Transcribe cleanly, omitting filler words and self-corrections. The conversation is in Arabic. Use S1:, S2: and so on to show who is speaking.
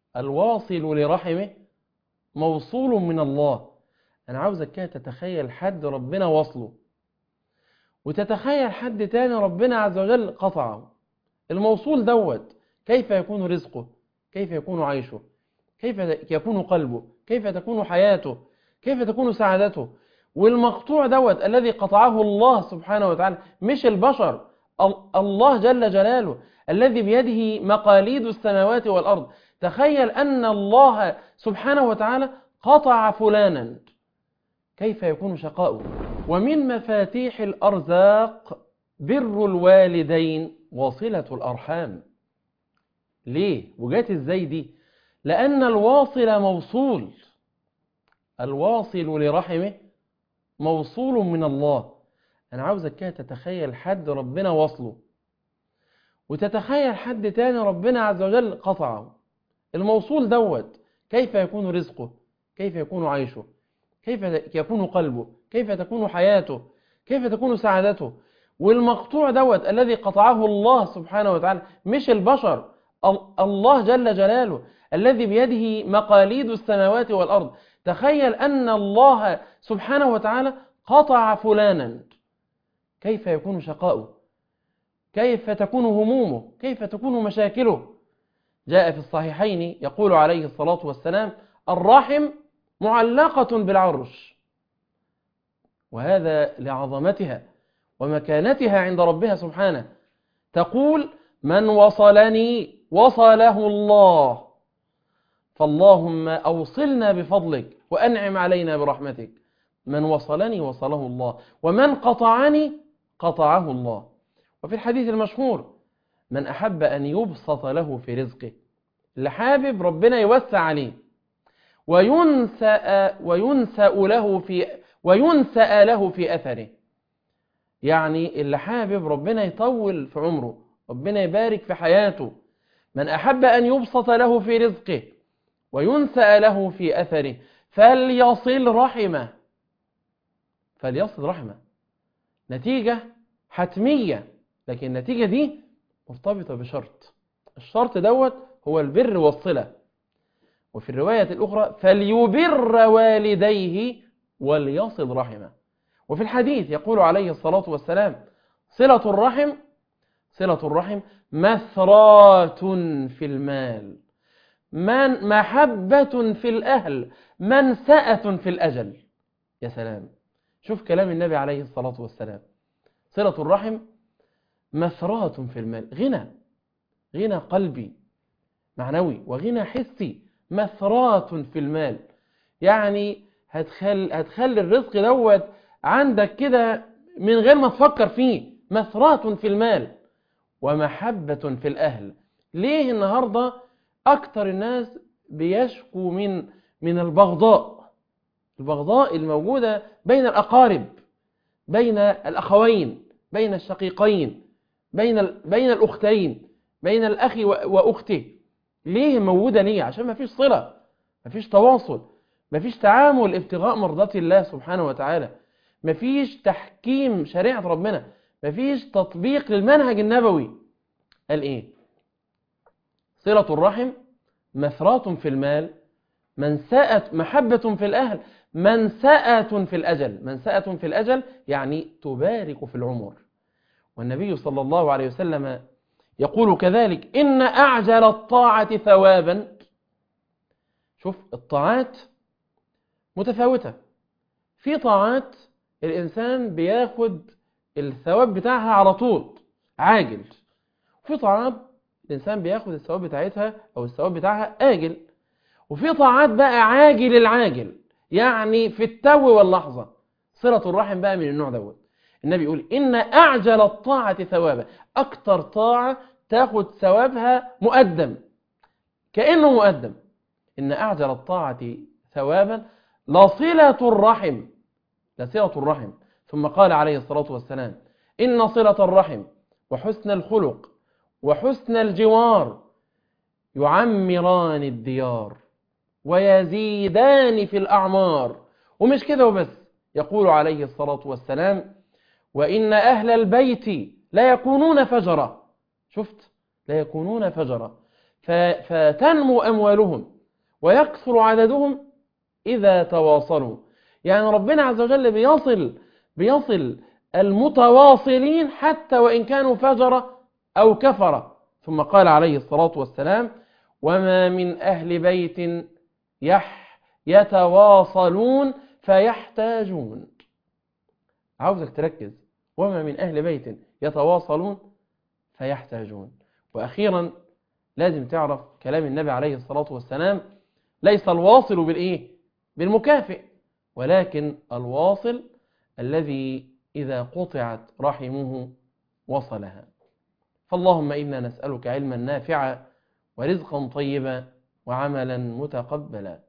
S1: الواصل لرحمه موصول من الله. أنا عاوزك كده تتخيل حد ربنا وصله، وتتخيل حد تاني ربنا عز وجل قطعه. الموصول دوت كيف يكون رزقه، كيف يكون عيشه، كيف يكون قلبه، كيف تكون حياته، كيف تكون سعادته. والمقطوع دوت الذي قطعه الله سبحانه وتعالى، مش البشر، الله جل جلاله الذي بيده مقاليد السماوات والأرض. تخيل أن الله سبحانه وتعالى قطع فلانا، كيف يكون شقاؤه. ومن مفاتيح الأرزاق بر الوالدين وصلة الأرحام. ليه؟ وجات ازاي دي؟ لأن الواصل موصول، الواصل لرحمه موصول من الله. أنا عاوزك كده تتخيل حد ربنا وصله، وتتخيل حد تاني ربنا عز وجل قطعه. الموصول دوت كيف يكون رزقه، كيف يكون عيشه، كيف يكون قلبه، كيف تكون حياته، كيف تكون سعادته. والمقطوع دوت الذي قطعه الله سبحانه وتعالى، مش البشر، الله جل جلاله الذي بيده مقاليد السماوات والأرض. تخيل أن الله سبحانه وتعالى قطع فلانا، كيف يكون شقاؤه، كيف تكون همومه، كيف تكون مشاكله. جاء في الصحيحين يقول عليه الصلاة والسلام: الرحم معلقة بالعرش، وهذا لعظمتها ومكانتها عند ربها سبحانه. تقول: من وصلني وصله الله، فاللهم أوصلنا بفضلك وأنعم علينا برحمتك. من وصلني وصله الله، ومن قطعني قطعه الله. وفي الحديث المشهور: من أحب أن يبسط له في رزقه، اللي حابب ربنا يوسع عليه، وينسأ له في أثره، يعني اللي حابب ربنا يطول في عمره، ربنا يبارك في حياته. من أحب أن يبسط له في رزقه وينسأ له في أثره فليصل رحمه. فليصل رحمه نتيجة حتمية، لكن النتيجة دي مرتبطة بشرط. الشرط دوت هو البر والصلة. وفي الرواية الأخرى: فليبر والديه وليصل رحمه. وفي الحديث يقول عليه الصلاة والسلام: صلة الرحم مثرات في المال، محبة في الأهل، منسأة في الأجل. يا سلام، شوف كلام النبي عليه الصلاة والسلام. صلة الرحم مثرات في المال، غنى قلبي معنوي وغنى حسي. مثرات في المال يعني هتخلي الرزق دوت عندك كده من غير ما تفكر فيه. مثرات في المال ومحبة في الأهل. ليه النهاردة أكتر الناس بيشكوا من البغضاء الموجودة بين الأقارب، بين الأخوين، بين الشقيقين، بين الأختين، بين الأخ وأخته. ليه موجودة؟ ليه؟ عشان ما فيش صلة، ما فيش تواصل، ما فيش تعامل ابتغاء مرضات الله سبحانه وتعالى، ما فيش تحكيم شريعة ربنا، ما فيش تطبيق للمنهج النبوي. قال إيه؟ صلة الرحم مثرات في المال، محبة في الأهل، منسأة في الأجل. منسأة في الأجل يعني تبارك في العمر. والنبي صلى الله عليه وسلم يقول كذلك: إن أعجل الطاعة ثوابا. شوف، الطاعات متفاوتة. في طاعات الإنسان بياخد الثواب بتاعها على طول عاجل، وفي طاعات الإنسان بياخد الثواب بتاعتها أو الثواب بتاعها آجل، وفي طاعات بقى عاجل العاجل، يعني في التو واللحظة. صلة الرحم بقى من النوع دوت. النبي يقول: إن أعجل الطاعة ثوابا. أكتر طاعة تاخد ثوابها مقدم، كأنه مقدم. إن أعجل الطاعة ثوابا لصلة الرحم، لصلة الرحم. ثم قال عليه الصلاة والسلام: إن صلة الرحم وحسن الخلق وحسن الجوار يعمران الديار ويزيدان في الأعمار. ومش كده وبس، يقول عليه الصلاة والسلام: وإن أهل البيت لا يكونون فجرا. شفت؟ لا يكونون فجرا، فتنمو أموالهم ويكثر عددهم إذا تواصلوا. يعني ربنا عز وجل بيصل المتواصلين حتى وإن كانوا فجرة أو كفرة. ثم قال عليه الصلاة والسلام: وما من أهل بيت يتواصلون فيحتاجون. عاوزك تركز، وما من أهل بيت يتواصلون فيحتاجون. وأخيرا لازم تعرف كلام النبي عليه الصلاة والسلام: ليس الواصل بالمكافئ، ولكن الواصل الذي إذا قطعت رحمه وصلها. فاللهم إنا نسألك علما نافعا ورزقا طيبا وعملا متقبلا.